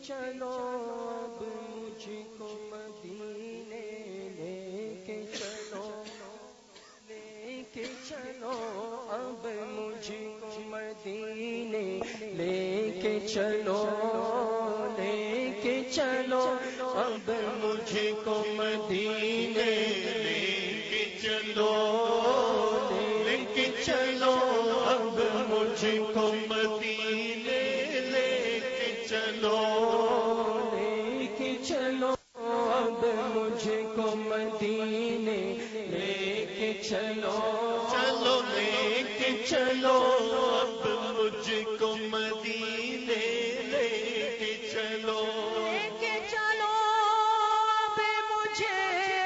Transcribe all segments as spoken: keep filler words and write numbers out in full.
چلو اب مجھ کو مدینے لے کے چلو لے کے چلو اب مجھ کو مدینے لے کے چلو لے کے چلو اب مجھ کو مدینے لے کے چلو لے کے چلو اب مجھ کو مدینے لے کے چلو لے کے چلو اب مجھ کو مدینے لے کے چلو چلو لے کے چلو اب مجھ کو مدینے لے کے چلو لے کے چلو اب مجھے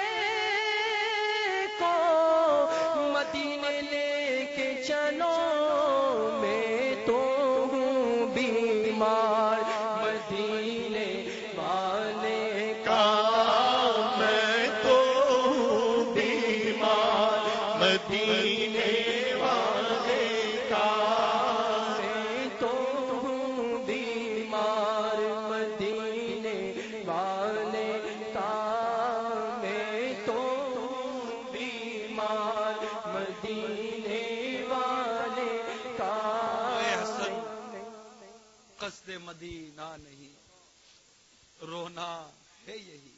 کو مدینے لے کے چلو میں تو ہوں بیمار مدینے والے کا میں تو ہوں بیمار مدینے والے کا میں تو ہوں بیمار مدینے والے کا میں تو ہوں بیمار مدینے والے کا قصد مدینہ نہیں رونا ہے یہی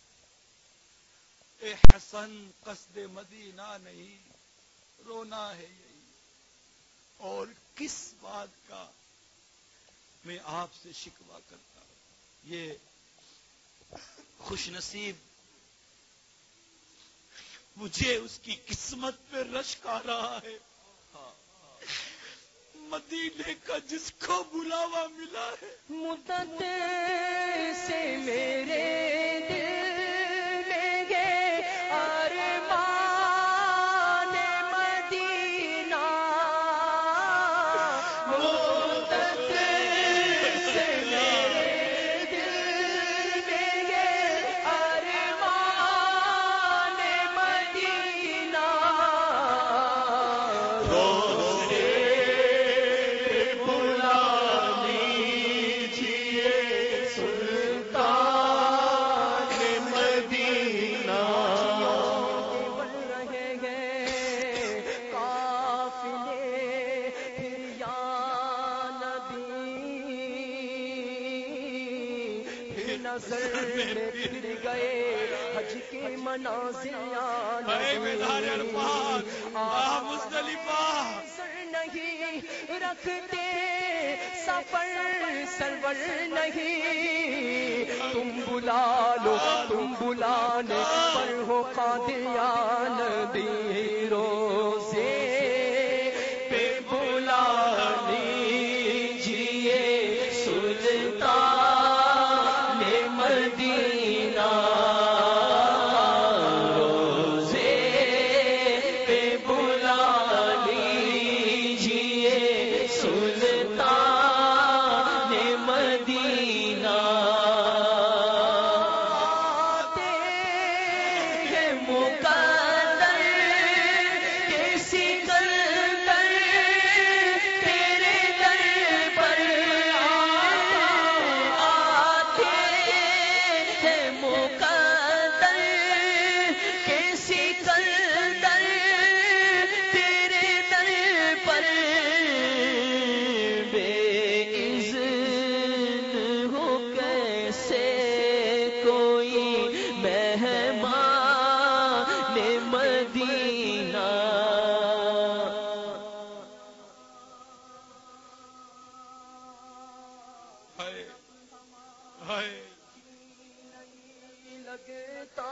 اے حسن قصد مدینہ نہیں رونا ہے یہی اور کس بات کا میں آپ سے شکوہ کرتا ہوں یہ خوش نصیب مجھے اس کی قسمت پہ رشک آ رہا ہے مدینے کا جس کو بلاوا ملا ہے مدت سے میرے دل میں گئے ارمان مدینہ مدت سے میرے دل میں گئے ارمان مدینہ نظر میں پھر گئے حج کے مناظر سر نہیں رکھتے سفر سرور نہیں تم بلا لو تم بلانے پر ہو قادیان دی روزے پہ بلا لیجیے سلطان مدینہ روزے پہ بلا لیجیے سلطان مدینہ آتے ہیں مقدر کے سکندر تیرے در پر مقدر کے سکندر تیرے در پر بے اذن ہو کیسے کوئی مہمان مدینہ ہائے ہائے لگتا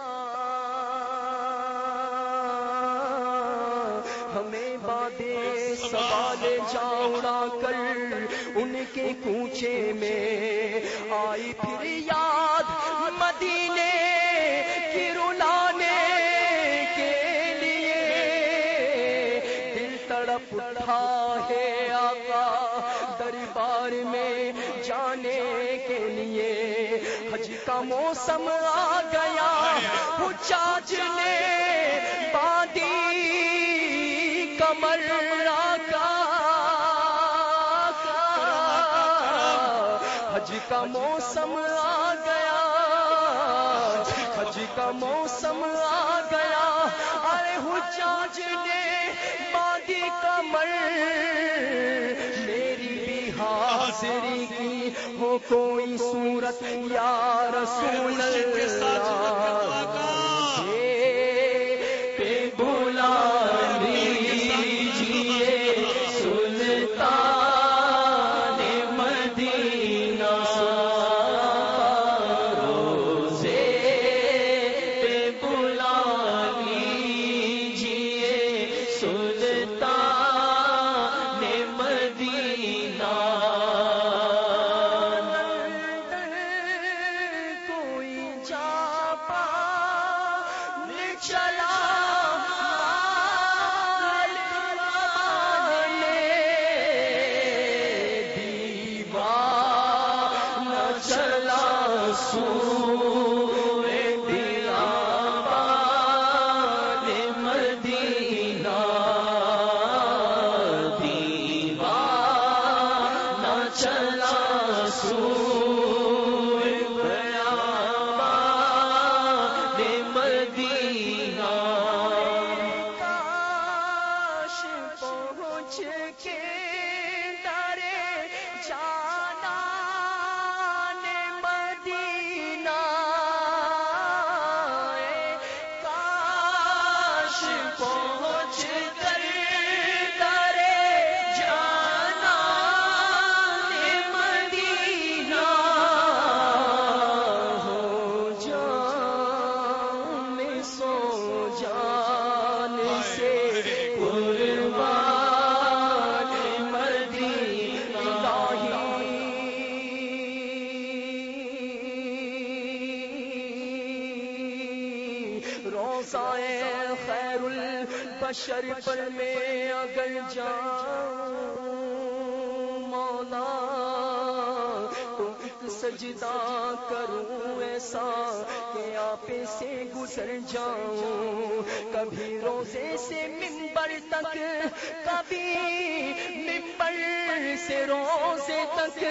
ہمیں بادے سوال جاؤڑا کر ان کے کوچے میں آئی پھر یاد مدینے کی رلانے کے لیے دل تڑپ اٹھا ہے آقا دربار میں جانے کے لیے حج کا موسم آ گیا حجاج نے باندھی کمر آقا حج کا موسم آ گیا، حج کا موسم آ گیا، ارے حجاج نے باندھی کمر، میری بھی حاضری کی ہو کوئی صورت یا رسول اللہ، خیر البشر پر میں اگر جاؤں مولا تو ایک سجدہ کروں ایسا کہ آپ سے گزر جاؤں، کبھی روزے سے منبر تک، کبھی منبر سے روزے تک،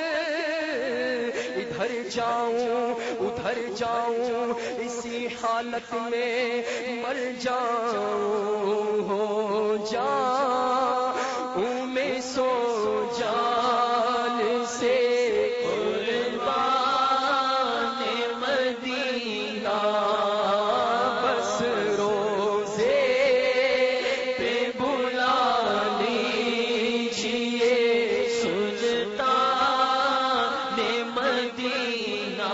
ادھر جاؤں ادھر جاؤں اسی حالت میں مر جاؤں، ہو جاؤں میں سو جان سے قربان مدینہ، بس روزے پہ بلا لیجیے سلطان مدینہ،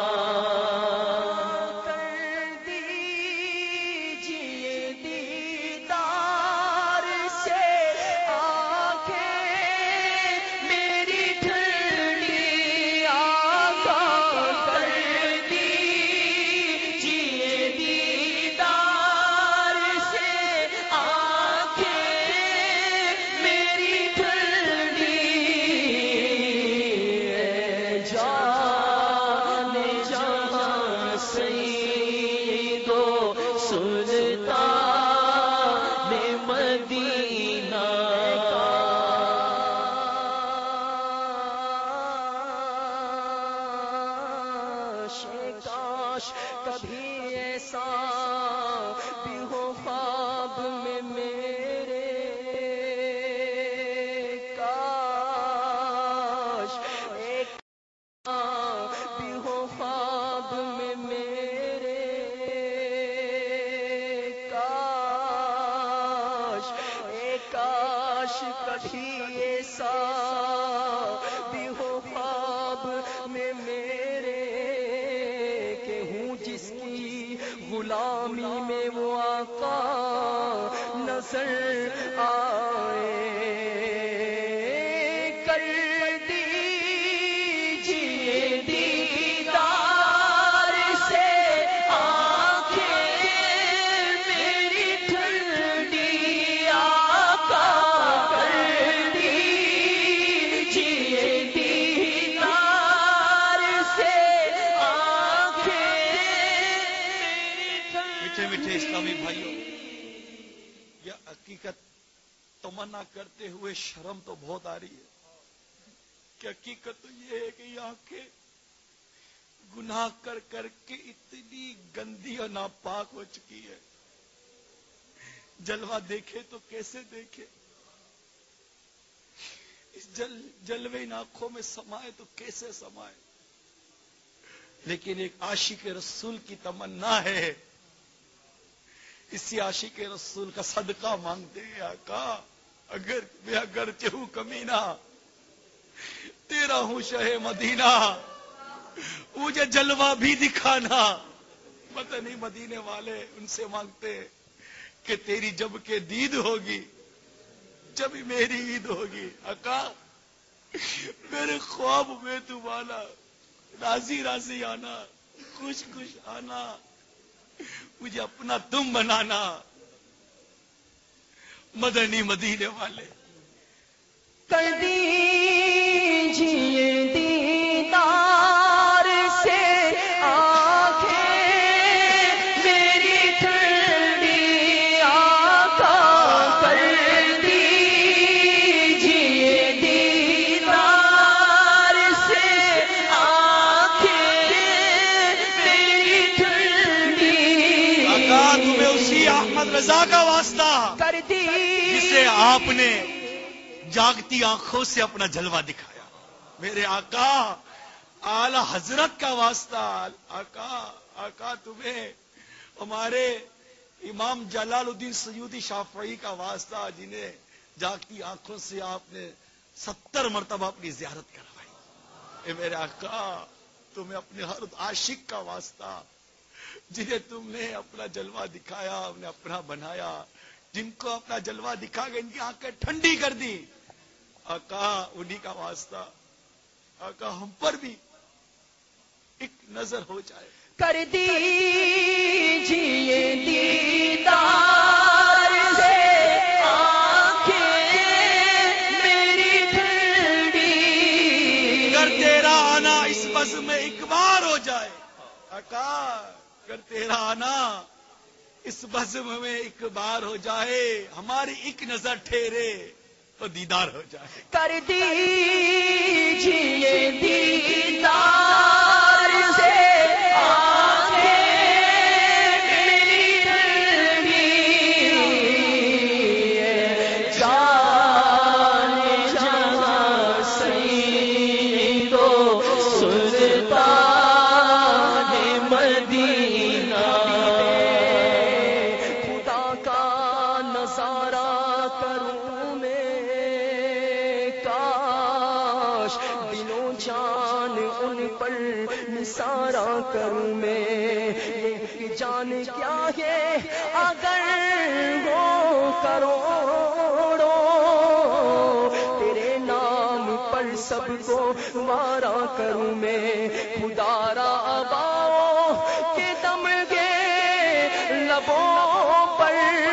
کبھی ایسا بھی ہو خواب میں میرے، کاش ایک بھی ہو خواب میں میرے، کاش ایک کاش کبھی ایسا بھی ہو خواب میں میرے، غلامی میں وہ آقا نظر آئے، کر دیجیے دیدار سے آنکھیں میری ٹھنڈی، آقا کر دیجیے دیدار سے آنکھیں۔ میٹھے میٹھے اسلامی بھائیوں، یہ حقیقت تمنا کرتے ہوئے شرم تو بہت آ رہی ہے کہ حقیقت تو یہ ہے کہ یہ آنکھیں گناہ کر کر کے اتنی گندی اور ناپاک ہو چکی ہے، جلوہ دیکھے تو کیسے دیکھے، اس جل جلوے ان آنکھوں میں سمائے تو کیسے سمائے. لیکن ایک عاشق رسول کی تمنا ہے، اسی عاشق رسول کا صدقہ مانگتے ہیں. آقا اگر میں اگرچہ ہوں کمینہ، تیرا ہوں شہ مدینہ، مجھے جلوہ بھی دکھانا. پتہ نہیں مدینے والے ان سے مانگتے کہ تیری جب کہ دید ہوگی جب میری عید ہوگی. آقا میرے خواب میں تم آنا، راضی راضی آنا، خوش خوش آنا، مجھے اپنا تم بنانا. مدنی مدینے والے کر دیجیے دیدار سے آنکھیں میری ٹھنڈی. آقا کر دیجیے دیدار سے آنکھیں میری ٹھنڈی. آقا تمہیں اسی احمد رضا کا واسطہ کر دی جسے آپ نے جاگتی آنکھوں سے اپنا جلوہ دکھایا. میرے آقا اعلی حضرت کا واسطہ. آقا آقا تمہیں ہمارے امام جلال الدین سیوطی شافعی کا واسطہ، جنہیں جاگتی آنکھوں سے آپ نے ستر مرتبہ اپنی زیارت کروائی. اے میرے آقا تمہیں اپنے ہر عاشق کا واسطہ، جنہیں تم نے اپنا جلوہ دکھایا، ہم نے اپنا بنایا، جن کو اپنا جلوہ دکھا کے ان کی آنکھیں ٹھنڈی کر دی. آقا انہی کا واسطہ. آقا ہم پر بھی ایک نظر ہو جائے. کر دیجیے دیدار سے آنکھیں میری ٹھنڈی. اگر تیرا آنا اس بزم میں ایک بار ہو جائے. آقا اگر تیرا آنا اس بزم میں ایک بار ہو جائے، ہماری ایک نظر ٹھہرے تو دیدار ہو جائے. کر دیجیے دیدار سے آنکھیں میری ٹھنڈی. جان جہاں سید و سلطان مدینہ، خدا کا نظارہ کروں میں، کاش دل و جان ان پر نثارا کروں میں. یہ جان کیا ہے اگر وہ کروڑوں تیرے نام پر سب کو وارا کروں میں. خدا را آباؤں کے دم گے لبوں پر،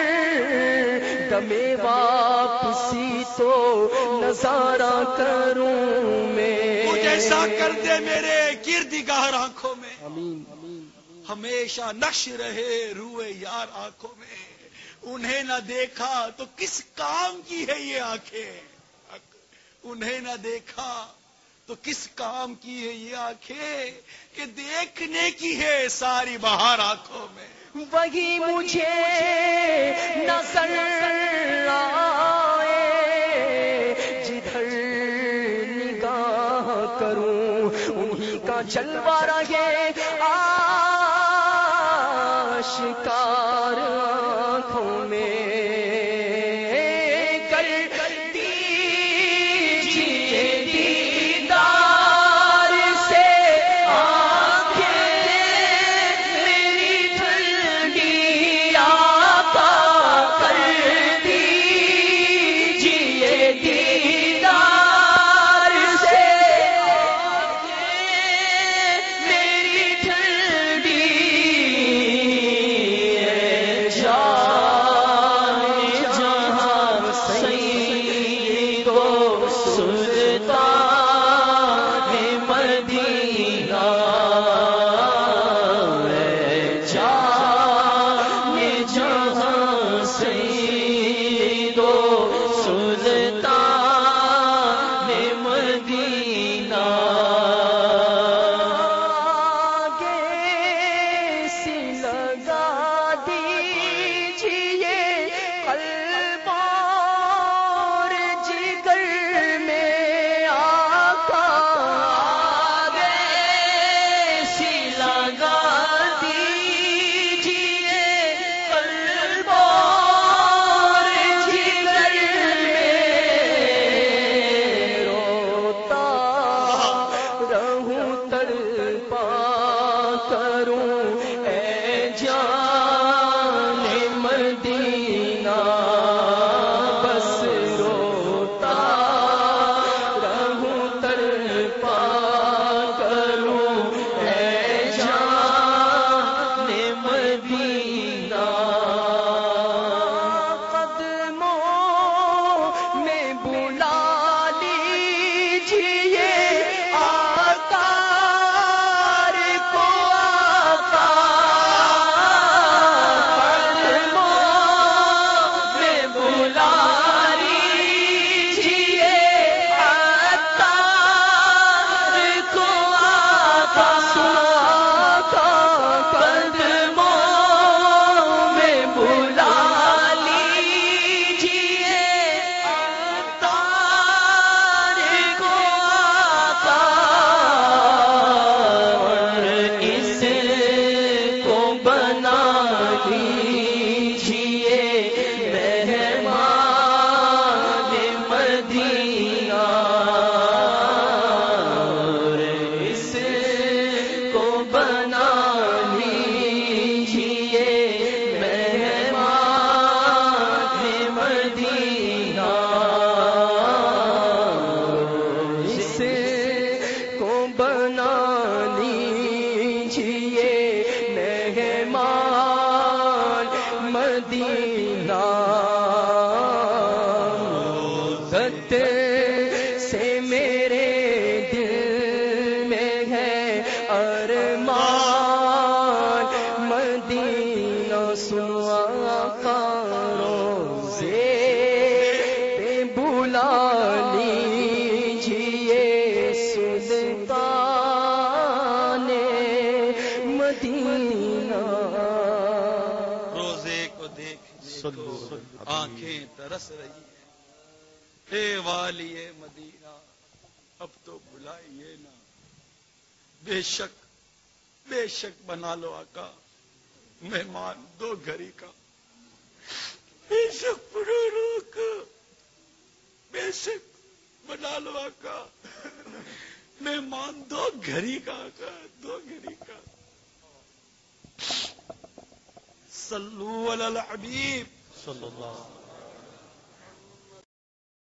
دمے واپسی تو نظارہ کروں میں. مجھے ایسا کر دے میرے کردگار آنکھوں میں، آمین. ہمیشہ نقش رہے روئے یار آنکھوں میں. انہیں نہ دیکھا تو کس کام کی ہے یہ آنکھیں، انہیں نہ دیکھا تو کس کام کی ہے یہ آنکھیں کہ دیکھنے کی ہے ساری بہار آنکھوں میں. وہی مجھے نظر آئے جدھر نگاہ کروں، انہی کا جلوہ رہے آشکار آنکھوں میں. کر دیجیے دیدار سے آنکھیں میری ٹھنڈی. آقا کر دیجیے دیدار سے آنکھیں میری ٹھنڈی. جان بنا لیجیے مہمان مدینہ مدت سے میرے دل میں ہے ارمان مدینہ سنو آقا روزے پہ بلا لیجیے سلطان مدینہ روزے کو دیکھ آنکھیں ترس رہی ہیں اے والی مدینہ اب تو بلائیے نا بے شک بے شک بنا لو آقا مہمان دو گھری کا بے شک بنا لو آقا بے شک بنا لو آقا مہمان دو گھری کا آقا دو گھری کا صلو علی الحبیب صلی اللہ